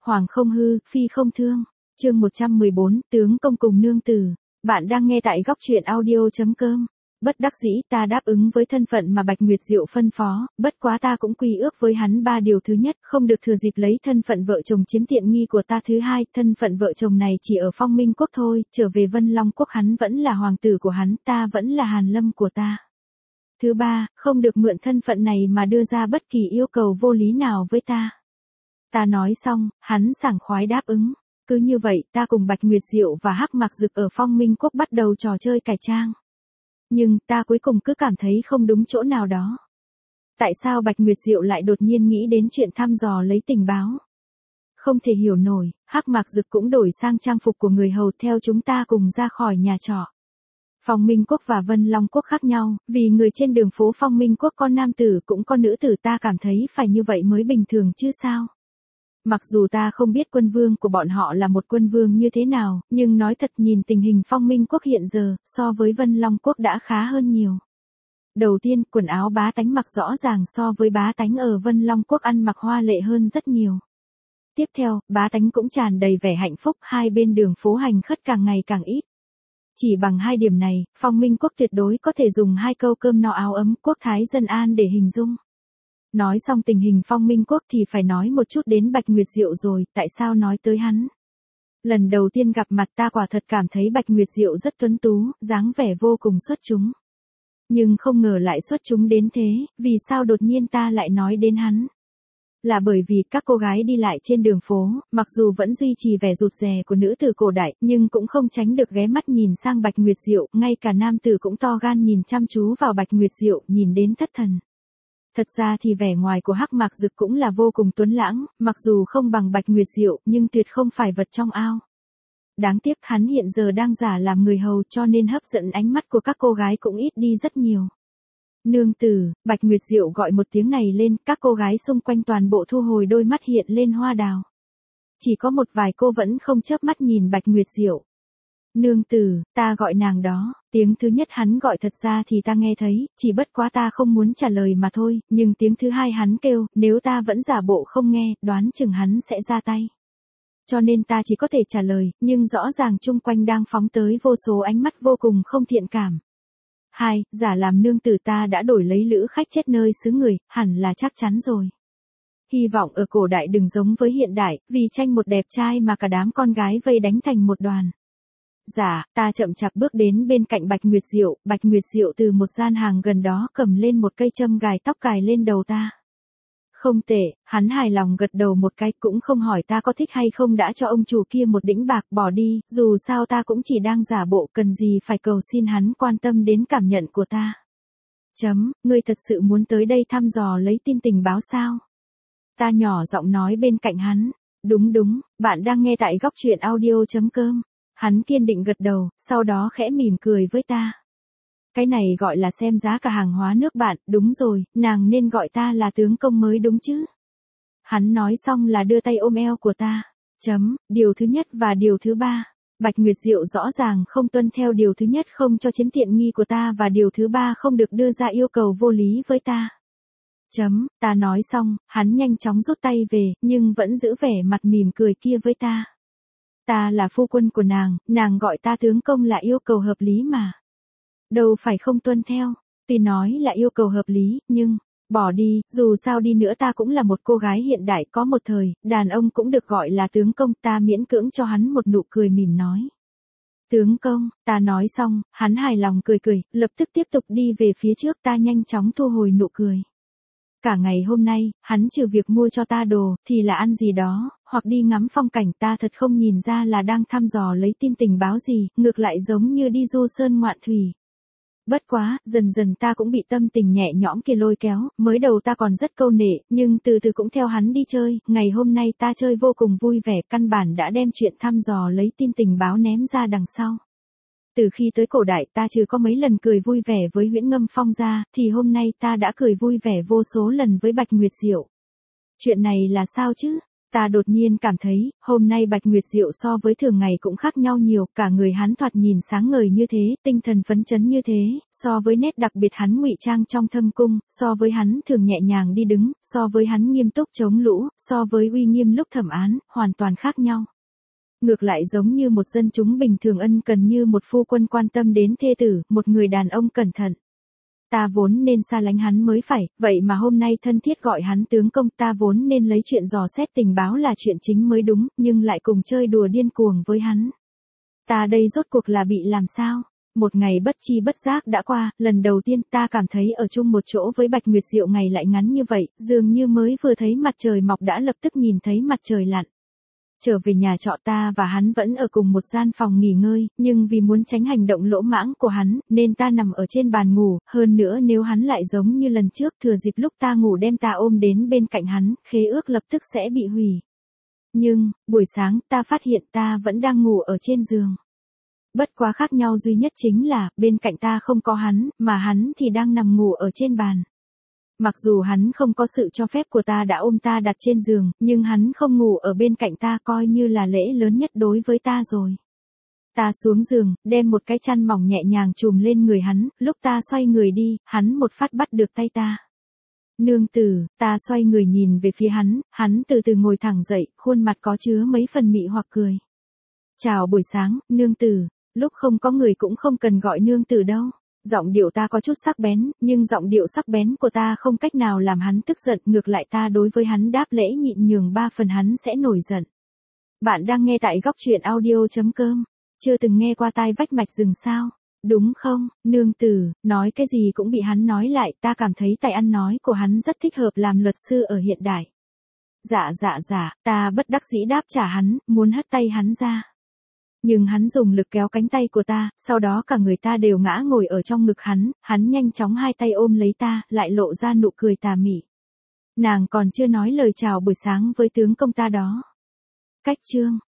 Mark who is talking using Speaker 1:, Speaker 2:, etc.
Speaker 1: Hoàng không hư, phi không thương. Chương 114, tướng công cùng nương tử. Bạn đang nghe tại góc truyện audio.com. Bất đắc dĩ ta đáp ứng với thân phận mà Bạch Nguyệt Diệu phân phó, bất quá ta cũng quy ước với hắn 3 điều. Thứ nhất, không được thừa dịp lấy thân phận vợ chồng chiếm tiện nghi của ta. Thứ hai, thân phận vợ chồng này chỉ ở Phong Minh Quốc thôi, trở về Vân Long Quốc hắn vẫn là hoàng tử của hắn, ta vẫn là Hàn Lâm của ta. Thứ ba, không được mượn thân phận này mà đưa ra bất kỳ yêu cầu vô lý nào với ta. Ta nói xong, hắn sảng khoái đáp ứng. Cứ như vậy, ta cùng Bạch Nguyệt Diệu và Hắc Mạc Dực ở Phong Minh Quốc bắt đầu trò chơi cải trang. Nhưng, ta cuối cùng cứ cảm thấy không đúng chỗ nào đó. Tại sao Bạch Nguyệt Diệu lại đột nhiên nghĩ đến chuyện thăm dò lấy tình báo? Không thể hiểu nổi, Hắc Mạc Dực cũng đổi sang trang phục của người hầu theo chúng ta cùng ra khỏi nhà trọ. Phong Minh Quốc và Vân Long Quốc khác nhau, vì người trên đường phố Phong Minh Quốc có nam tử cũng có nữ tử, ta cảm thấy phải như vậy mới bình thường chứ sao? Mặc dù ta không biết quân vương của bọn họ là một quân vương như thế nào, nhưng nói thật nhìn tình hình Phong Minh Quốc hiện giờ, so với Vân Long Quốc đã khá hơn nhiều. Đầu tiên, quần áo bá tánh mặc rõ ràng so với bá tánh ở Vân Long Quốc ăn mặc hoa lệ hơn rất nhiều. Tiếp theo, bá tánh cũng tràn đầy vẻ hạnh phúc, hai bên đường phố hành khất càng ngày càng ít. Chỉ bằng 2 điểm này, Phong Minh Quốc tuyệt đối có thể dùng 2 câu cơm no áo ấm, quốc thái dân an để hình dung. Nói xong tình hình Phong Minh Quốc thì phải nói một chút đến Bạch Nguyệt Diệu rồi, tại sao nói tới hắn? Lần đầu tiên gặp mặt ta quả thật cảm thấy Bạch Nguyệt Diệu rất tuấn tú, dáng vẻ vô cùng xuất chúng. Nhưng không ngờ lại xuất chúng đến thế, vì sao đột nhiên ta lại nói đến hắn? Là bởi vì các cô gái đi lại trên đường phố, mặc dù vẫn duy trì vẻ rụt rè của nữ tử cổ đại, nhưng cũng không tránh được ghé mắt nhìn sang Bạch Nguyệt Diệu, ngay cả nam tử cũng to gan nhìn chăm chú vào Bạch Nguyệt Diệu, nhìn đến thất thần. Thật ra thì vẻ ngoài của Hắc Mạc Dực cũng là vô cùng tuấn lãng, mặc dù không bằng Bạch Nguyệt Diệu, nhưng tuyệt không phải vật trong ao. Đáng tiếc hắn hiện giờ đang giả làm người hầu cho nên hấp dẫn ánh mắt của các cô gái cũng ít đi rất nhiều. Nương tử, Bạch Nguyệt Diệu gọi một tiếng này lên, các cô gái xung quanh toàn bộ thu hồi đôi mắt hiện lên hoa đào. Chỉ có một vài cô vẫn không chớp mắt nhìn Bạch Nguyệt Diệu. Nương tử, ta gọi nàng đó, tiếng thứ nhất hắn gọi thật ra thì ta nghe thấy, chỉ bất quá ta không muốn trả lời mà thôi, nhưng tiếng thứ hai hắn kêu, nếu ta vẫn giả bộ không nghe, đoán chừng hắn sẽ ra tay. Cho nên ta chỉ có thể trả lời, nhưng rõ ràng chung quanh đang phóng tới vô số ánh mắt vô cùng không thiện cảm. 2. Giả làm nương tử ta đã đổi lấy lữ khách chết nơi xứ người, hẳn là chắc chắn rồi. Hy vọng ở cổ đại đừng giống với hiện đại, vì tranh một đẹp trai mà cả đám con gái vây đánh thành một đoàn. Giả, ta chậm chạp bước đến bên cạnh Bạch Nguyệt Diệu từ một gian hàng gần đó cầm lên một cây châm gài tóc cài lên đầu ta. Không tệ, hắn hài lòng gật đầu một cái, cũng không hỏi ta có thích hay không, đã cho ông chủ kia một đĩnh bạc, bỏ đi, dù sao ta cũng chỉ đang giả bộ, cần gì phải cầu xin hắn quan tâm đến cảm nhận của ta. Ngươi thật sự muốn tới đây thăm dò lấy tin tình báo sao? Ta nhỏ giọng nói bên cạnh hắn. Đúng, bạn đang nghe tại góc truyện audio.com. Hắn kiên định gật đầu, sau đó khẽ mỉm cười với ta. Cái này gọi là xem giá cả hàng hóa nước bạn, đúng rồi, nàng nên gọi ta là tướng công mới đúng chứ. Hắn nói xong là đưa tay ôm eo của ta. Điều thứ nhất và điều thứ ba. Bạch Nguyệt Diệu rõ ràng không tuân theo điều thứ nhất, không cho chiếm tiện nghi của ta, và điều thứ ba không được đưa ra yêu cầu vô lý với ta. Ta nói xong, hắn nhanh chóng rút tay về, nhưng vẫn giữ vẻ mặt mỉm cười kia với ta. Ta là phu quân của nàng gọi ta tướng công là yêu cầu hợp lý mà. Đâu phải không tuân theo, tuy nói là yêu cầu hợp lý, nhưng, bỏ đi, dù sao đi nữa ta cũng là một cô gái hiện đại, có một thời, đàn ông cũng được gọi là tướng công, ta miễn cưỡng cho hắn một nụ cười mỉm nói. Tướng công, ta nói xong, hắn hài lòng cười, lập tức tiếp tục đi về phía trước, ta nhanh chóng thu hồi nụ cười. Cả ngày hôm nay, hắn trừ việc mua cho ta đồ, thì là ăn gì đó, hoặc đi ngắm phong cảnh, ta thật không nhìn ra là đang thăm dò lấy tin tình báo gì, ngược lại giống như đi du sơn ngoạn thủy. Bất quá, dần dần ta cũng bị tâm tình nhẹ nhõm kia lôi kéo, mới đầu ta còn rất câu nệ, nhưng từ từ cũng theo hắn đi chơi, ngày hôm nay ta chơi vô cùng vui vẻ, căn bản đã đem chuyện thăm dò lấy tin tình báo ném ra đằng sau. Từ khi tới cổ đại ta chưa có mấy lần cười vui vẻ với Huyễn Ngâm Phong ra, thì hôm nay ta đã cười vui vẻ vô số lần với Bạch Nguyệt Diệu. Chuyện này là sao chứ? Ta đột nhiên cảm thấy, hôm nay Bạch Nguyệt Diệu so với thường ngày cũng khác nhau nhiều, cả người hắn thoạt nhìn sáng ngời như thế, tinh thần phấn chấn như thế, so với nét đặc biệt hắn ngụy trang trong thâm cung, so với hắn thường nhẹ nhàng đi đứng, so với hắn nghiêm túc chống lũ, so với uy nghiêm lúc thẩm án, hoàn toàn khác nhau. Ngược lại giống như một dân chúng bình thường ân cần như một phu quân quan tâm đến thê tử, một người đàn ông cẩn thận. Ta vốn nên xa lánh hắn mới phải, vậy mà hôm nay thân thiết gọi hắn tướng công, ta vốn nên lấy chuyện dò xét tình báo là chuyện chính mới đúng, nhưng lại cùng chơi đùa điên cuồng với hắn. Ta đây rốt cuộc là bị làm sao? Một ngày bất chi bất giác đã qua, lần đầu tiên ta cảm thấy ở chung một chỗ với Bạch Nguyệt Diệu ngày lại ngắn như vậy, dường như mới vừa thấy mặt trời mọc đã lập tức nhìn thấy mặt trời lặn. Trở về nhà trọ ta và hắn vẫn ở cùng một gian phòng nghỉ ngơi, nhưng vì muốn tránh hành động lỗ mãng của hắn, nên ta nằm ở trên bàn ngủ, hơn nữa nếu hắn lại giống như lần trước thừa dịp lúc ta ngủ đem ta ôm đến bên cạnh hắn, khế ước lập tức sẽ bị hủy. Nhưng, buổi sáng ta phát hiện ta vẫn đang ngủ ở trên giường. Bất quá khác nhau duy nhất chính là, bên cạnh ta không có hắn, mà hắn thì đang nằm ngủ ở trên bàn. Mặc dù hắn không có sự cho phép của ta đã ôm ta đặt trên giường, nhưng hắn không ngủ ở bên cạnh ta coi như là lễ lớn nhất đối với ta rồi. Ta xuống giường, đem một cái chăn mỏng nhẹ nhàng trùm lên người hắn, lúc ta xoay người đi, hắn một phát bắt được tay ta. Nương tử, ta xoay người nhìn về phía hắn từ từ ngồi thẳng dậy, khuôn mặt có chứa mấy phần mị hoặc cười. Chào buổi sáng, nương tử, lúc không có người cũng không cần gọi nương tử đâu. Giọng điệu ta có chút sắc bén, nhưng giọng điệu sắc bén của ta không cách nào làm hắn tức giận, ngược lại ta đối với hắn đáp lễ nhịn nhường 3 phần hắn sẽ nổi giận. Bạn đang nghe tại góc truyện audio.com, chưa từng nghe qua tai vách mạch rừng sao? Đúng không, nương tử, nói cái gì cũng bị hắn nói lại, ta cảm thấy tài ăn nói của hắn rất thích hợp làm luật sư ở hiện đại. Dạ, ta bất đắc dĩ đáp trả hắn, muốn hất tay hắn ra. Nhưng hắn dùng lực kéo cánh tay của ta, sau đó cả người ta đều ngã ngồi ở trong ngực hắn nhanh chóng hai tay ôm lấy ta, lại lộ ra nụ cười tà mị. Nàng còn chưa nói lời chào buổi sáng với tướng công ta đó. Cách chương